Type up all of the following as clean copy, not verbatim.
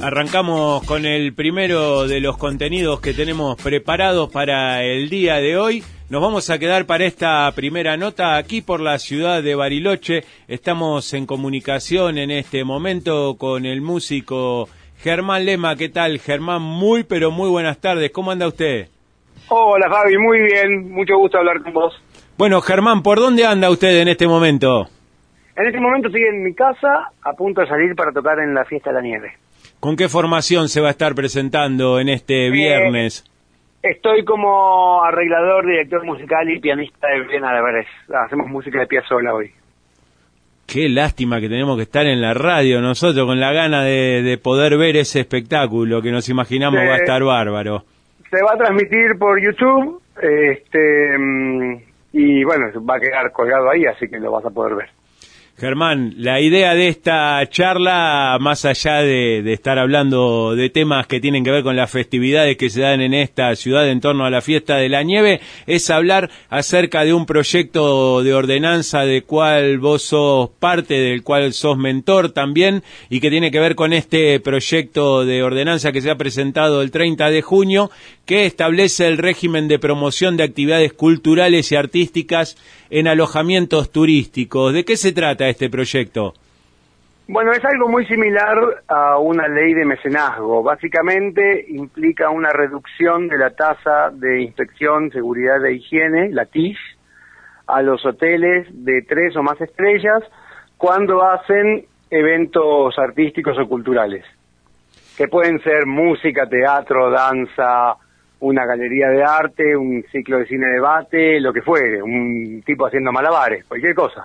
Arrancamos con el primero de los contenidos que tenemos preparados para el día de hoy. Nos vamos a quedar para esta primera nota aquí por la ciudad de Bariloche. Estamos en comunicación en este momento con el músico Germán Lema. ¿Qué tal, Germán? Muy, pero muy buenas tardes. ¿Cómo anda usted? Hola, Fabi. Muy bien. Mucho gusto hablar con vos. Bueno, Germán, ¿por dónde anda usted en este momento? En este momento estoy en mi casa, a punto de salir para tocar en la Fiesta de la Nieve. ¿Con qué formación se va a estar presentando en este viernes? Estoy como arreglador, director musical y pianista de Belén Álvarez. Hacemos música de Piazzolla hoy. Qué lástima que tenemos que estar en la radio nosotros, con la gana de poder ver ese espectáculo que nos imaginamos va a estar bárbaro. Se va a transmitir por YouTube, y bueno, va a quedar colgado ahí, así que lo vas a poder ver. Germán, la idea de esta charla, más allá de estar hablando de temas que tienen que ver con las festividades que se dan en esta ciudad en torno a la Fiesta de la Nieve, es hablar acerca de un proyecto de ordenanza del cual vos sos parte, del cual sos mentor también, y que tiene que ver con este proyecto de ordenanza que se ha presentado el 30 de junio, que establece el régimen de promoción de actividades culturales y artísticas en alojamientos turísticos. ¿De qué se trata este proyecto? Bueno, es algo muy similar a una ley de mecenazgo. Básicamente implica una reducción de la tasa de inspección, seguridad e higiene, la TIS, a los hoteles de 3 o más estrellas cuando hacen eventos artísticos o culturales, que pueden ser música, teatro, danza, una galería de arte, un ciclo de cine debate, lo que fuere, un tipo haciendo malabares, cualquier cosa.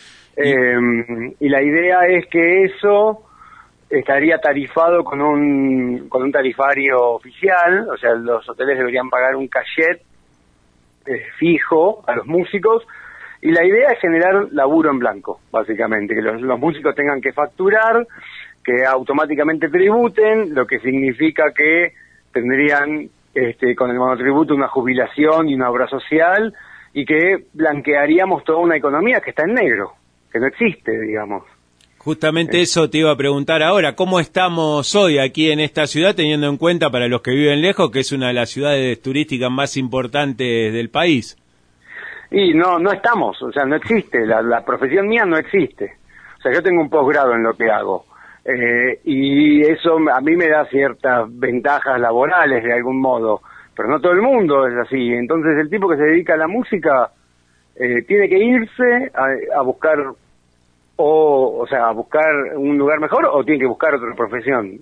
Y la idea es que eso estaría tarifado con un tarifario oficial, o sea, los hoteles deberían pagar un cachet fijo a los músicos, y la idea es generar laburo en blanco, básicamente, que los músicos tengan que facturar, que automáticamente tributen, lo que significa que tendrían con el monotributo una jubilación y una obra social, y que blanquearíamos toda una economía que está en negro, que no existe, digamos. Justamente eso te iba a preguntar ahora, ¿cómo estamos hoy aquí en esta ciudad, teniendo en cuenta para los que viven lejos que es una de las ciudades turísticas más importantes del país? Y no estamos, o sea, no existe, la profesión mía no existe. O sea, yo tengo un posgrado en lo que hago. Y eso a mí me da ciertas ventajas laborales de algún modo, pero no todo el mundo es así. Entonces el tipo que se dedica a la música tiene que irse a buscar a buscar un lugar mejor, o tiene que buscar otra profesión.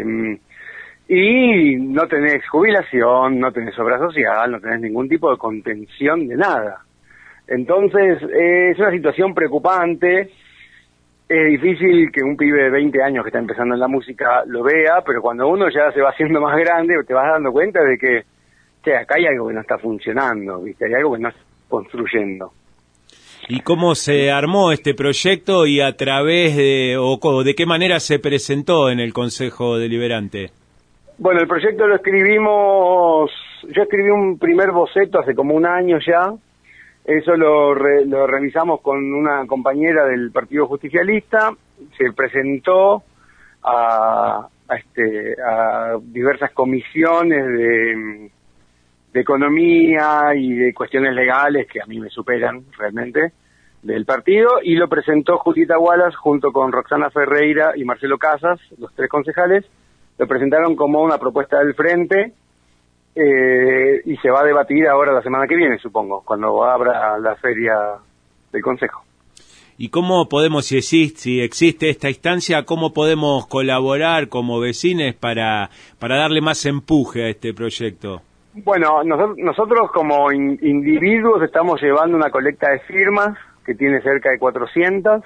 Y no tenés jubilación, no tenés obra social, no tenés ningún tipo de contención de nada. Entonces es una situación preocupante. Es difícil que un pibe de 20 años que está empezando en la música lo vea, pero cuando uno ya se va haciendo más grande, te vas dando cuenta de que acá hay algo que no está funcionando, ¿viste? Hay algo que no está construyendo. ¿Y cómo se armó este proyecto y a través de qué manera se presentó en el Consejo Deliberante? Bueno, el proyecto yo escribí un primer boceto hace como un año ya. Eso lo revisamos con una compañera del Partido Justicialista, se presentó a diversas comisiones de economía y de cuestiones legales que a mí me superan realmente del partido, y lo presentó Julieta Wallace junto con Roxana Ferreira y Marcelo Casas, los 3 concejales, lo presentaron como una propuesta del Frente. Y se va a debatir ahora la semana que viene, supongo, cuando abra la feria del Consejo. ¿Y cómo podemos, si existe esta instancia, cómo podemos colaborar como vecinos para darle más empuje a este proyecto? Bueno, nosotros como individuos estamos llevando una colecta de firmas que tiene cerca de 400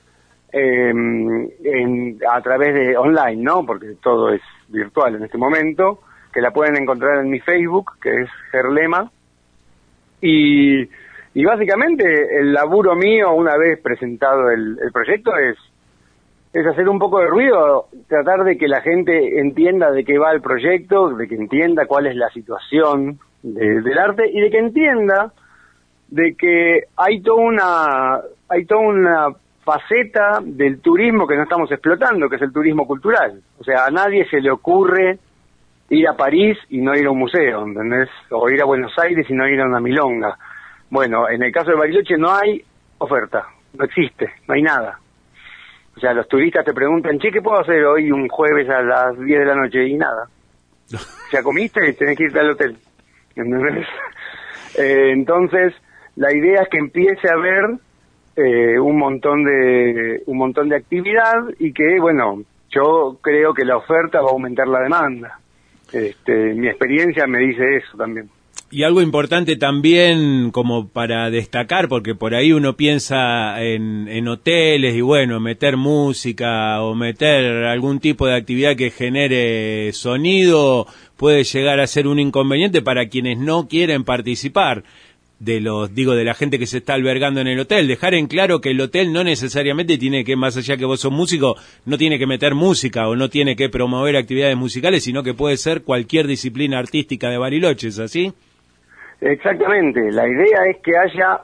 a través de online, ¿no? Porque todo es virtual en este momento, que la pueden encontrar en mi Facebook, que es Gerlema, y básicamente el laburo mío, una vez presentado el proyecto, es hacer un poco de ruido, tratar de que la gente entienda de qué va el proyecto, de que entienda cuál es la situación del arte, y de que entienda de que hay toda una faceta del turismo que no estamos explotando, que es el turismo cultural. O sea, a nadie se le ocurre ir a París y no ir a un museo, ¿entendés? O ir a Buenos Aires y no ir a una milonga. Bueno, en el caso de Bariloche no hay oferta, no existe, no hay nada. O sea, los turistas te preguntan, che, ¿qué puedo hacer hoy un jueves a las 10 de la noche? Y nada. Ya comiste y tenés que irte al hotel. ¿Entendés? Entonces, la idea es que empiece a haber un montón de actividad y que, bueno, yo creo que la oferta va a aumentar la demanda. Mi experiencia me dice eso también. Y algo importante también como para destacar, porque por ahí uno piensa en hoteles y bueno, meter música o meter algún tipo de actividad que genere sonido puede llegar a ser un inconveniente para quienes no quieren participar de la gente que se está albergando en el hotel. Dejar en claro que el hotel no necesariamente tiene que, más allá que vos sos músico, no tiene que meter música o no tiene que promover actividades musicales, sino que puede ser cualquier disciplina artística de Bariloche, ¿es así? Exactamente, la idea es que haya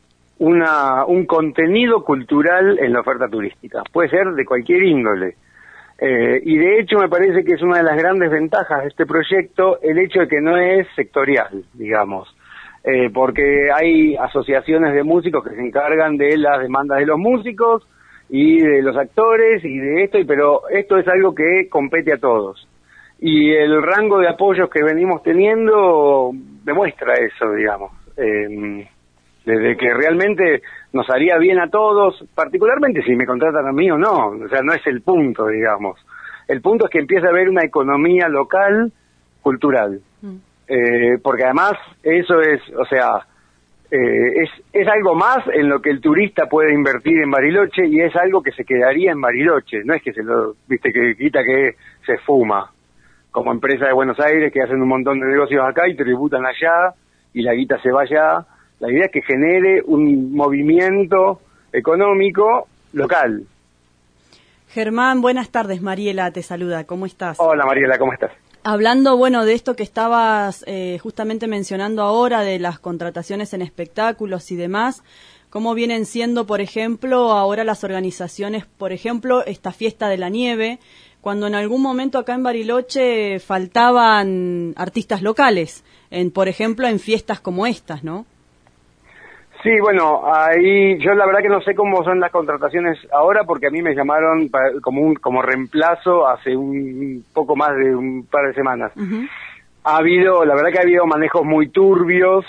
un contenido cultural en la oferta turística, puede ser de cualquier índole, y de hecho me parece que es una de las grandes ventajas de este proyecto el hecho de que no es sectorial, digamos, porque hay asociaciones de músicos que se encargan de las demandas de los músicos y de los actores y de esto, pero esto es algo que compete a todos. Y el rango de apoyos que venimos teniendo demuestra eso, digamos. Desde que realmente nos haría bien a todos, particularmente si me contratan a mí o no. O sea, no es el punto, digamos. El punto es que empiece a haber una economía local cultural. Porque además eso es, o sea, es algo más en lo que el turista puede invertir en Bariloche y es algo que se quedaría en Bariloche. No es que se lo, viste, que quita que se fuma. Como empresa de Buenos Aires que hacen un montón de negocios acá y tributan allá y la guita se va allá. La idea es que genere un movimiento económico local. Germán, buenas tardes. Mariela te saluda. ¿Cómo estás? Hola Mariela, ¿cómo estás? Hablando, bueno, de esto que estabas justamente mencionando ahora, de las contrataciones en espectáculos y demás, ¿cómo vienen siendo, por ejemplo, ahora las organizaciones, por ejemplo, esta fiesta de la nieve, cuando en algún momento acá en Bariloche faltaban artistas locales, por ejemplo, en fiestas como estas, ¿no? Sí, bueno, ahí yo la verdad que no sé cómo son las contrataciones ahora porque a mí me llamaron como reemplazo hace un poco más de un par de semanas. Uh-huh. La verdad que ha habido manejos muy turbios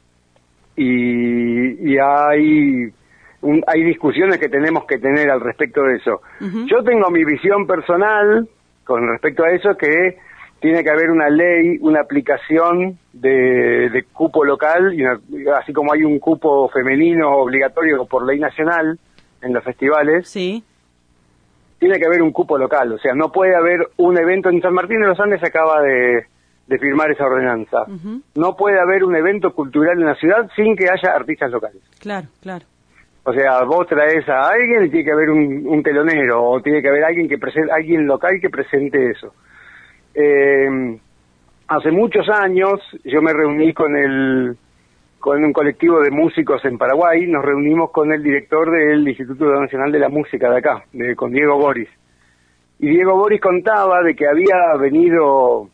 y hay discusiones que tenemos que tener al respecto de eso. Uh-huh. Yo tengo mi visión personal con respecto a eso, que tiene que haber una ley, una aplicación de cupo local, así como hay un cupo femenino obligatorio por ley nacional en los festivales. Sí. Tiene que haber un cupo local, o sea, no puede haber un evento en San Martín de los Andes, acaba de firmar esa ordenanza. Uh-huh. No puede haber un evento cultural en la ciudad sin que haya artistas locales. Claro, claro. O sea, vos traes a alguien y tiene que haber un telonero, o tiene que haber alguien local que presente eso. Hace muchos años yo me reuní con un colectivo de músicos en Paraguay, nos reunimos con el director del Instituto Nacional de la Música de acá, con Diego Boris. Y Diego Boris contaba de que había venido,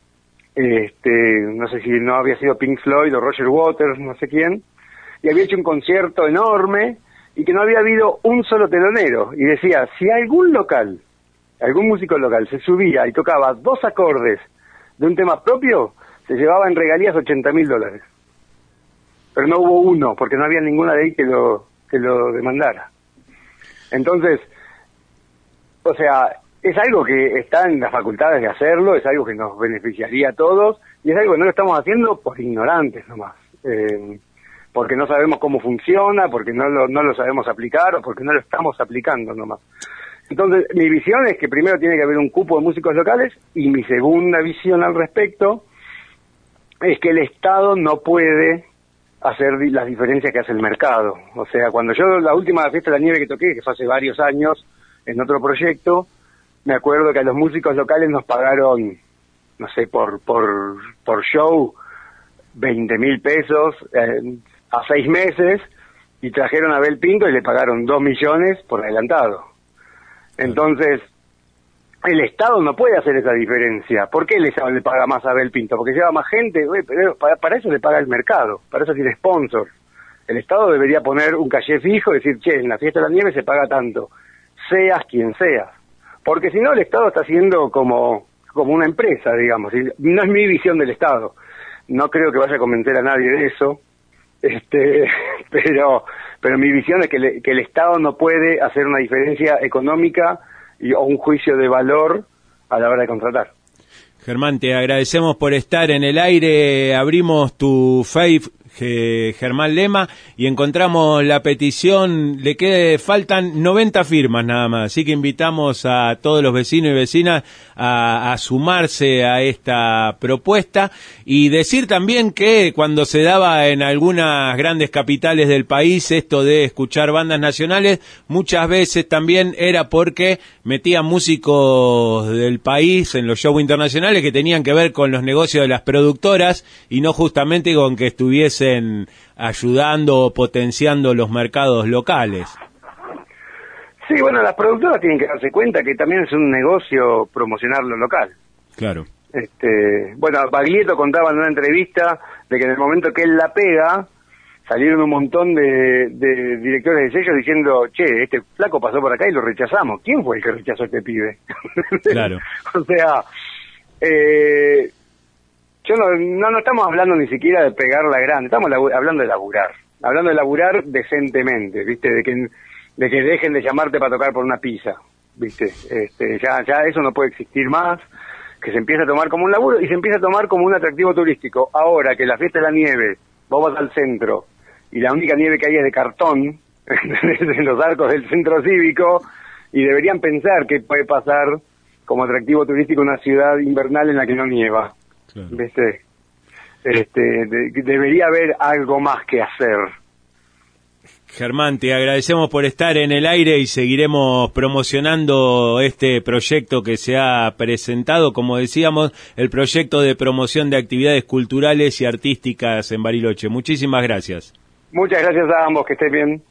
no sé si no había sido Pink Floyd o Roger Waters, no sé quién, y había hecho un concierto enorme y que no había habido un solo telonero. Y decía, si algún músico local se subía y tocaba 2 acordes de un tema propio, se llevaba en regalías $80.000. Pero no hubo uno, porque no había ninguna ley que lo demandara. Entonces, o sea, es algo que está en las facultades de hacerlo, es algo que nos beneficiaría a todos, y es algo que no lo estamos haciendo por ignorantes nomás. Porque no sabemos cómo funciona, porque no lo sabemos aplicar, o porque no lo estamos aplicando nomás. Entonces, mi visión es que primero tiene que haber un cupo de músicos locales, y mi segunda visión al respecto es que el Estado no puede hacer las diferencias que hace el mercado. O sea, cuando yo la última fiesta de la nieve que toqué, que fue hace varios años, en otro proyecto, me acuerdo que a los músicos locales nos pagaron, no sé, por show, $20.000 a 6 meses, y trajeron a Abel Pinto y le pagaron 2 millones por adelantado. Entonces, el Estado no puede hacer esa diferencia. ¿Por qué el Estado le paga más a Abel Pinto? Porque lleva más gente, pero para eso le paga el mercado, para eso tiene sponsor. El Estado debería poner un caché fijo y decir, che, en la fiesta de la nieve se paga tanto, seas quien seas. Porque si no, el Estado está haciendo como una empresa, digamos. Y no es mi visión del Estado. No creo que vaya a convencer a nadie de eso. Pero mi visión es que el Estado no puede hacer una diferencia económica o un juicio de valor a la hora de contratar. Germán, te agradecemos por estar en el aire. Abrimos tu Facebook, Germán Lema, y encontramos la petición. Faltan 90 firmas nada más, así que invitamos a todos los vecinos y vecinas a sumarse a esta propuesta, y decir también que cuando se daba en algunas grandes capitales del país esto de escuchar bandas nacionales, muchas veces también era porque metían músicos del país en los shows internacionales que tenían que ver con los negocios de las productoras y no justamente con que estuviesen ayudando o potenciando los mercados locales. Sí, bueno, las productoras tienen que darse cuenta que también es un negocio promocionar lo local. Claro. Bueno, Baglietto contaba en una entrevista de que en el momento que él la pega, salieron un montón de directores de sellos diciendo, che, este flaco pasó por acá y lo rechazamos. ¿Quién fue el que rechazó a este pibe? Claro. O sea, no estamos hablando ni siquiera de pegar la grande, estamos hablando de laburar decentemente, ¿viste? De que dejen de llamarte para tocar por una pizza, ¿viste? Ya eso no puede existir más, que se empiece a tomar como un laburo y se empieza a tomar como un atractivo turístico. Ahora que la fiesta de la nieve, vos vas al centro y la única nieve que hay es de cartón en los arcos del centro cívico, y deberían pensar que puede pasar como atractivo turístico una ciudad invernal en la que no nieva. Claro. ¿Viste? Debería haber algo más que hacer. Germán, te agradecemos por estar en el aire y seguiremos promocionando este proyecto que se ha presentado, como decíamos, el proyecto de promoción de actividades culturales y artísticas en Bariloche. Muchísimas gracias. Muchas gracias a ambos, que estés bien.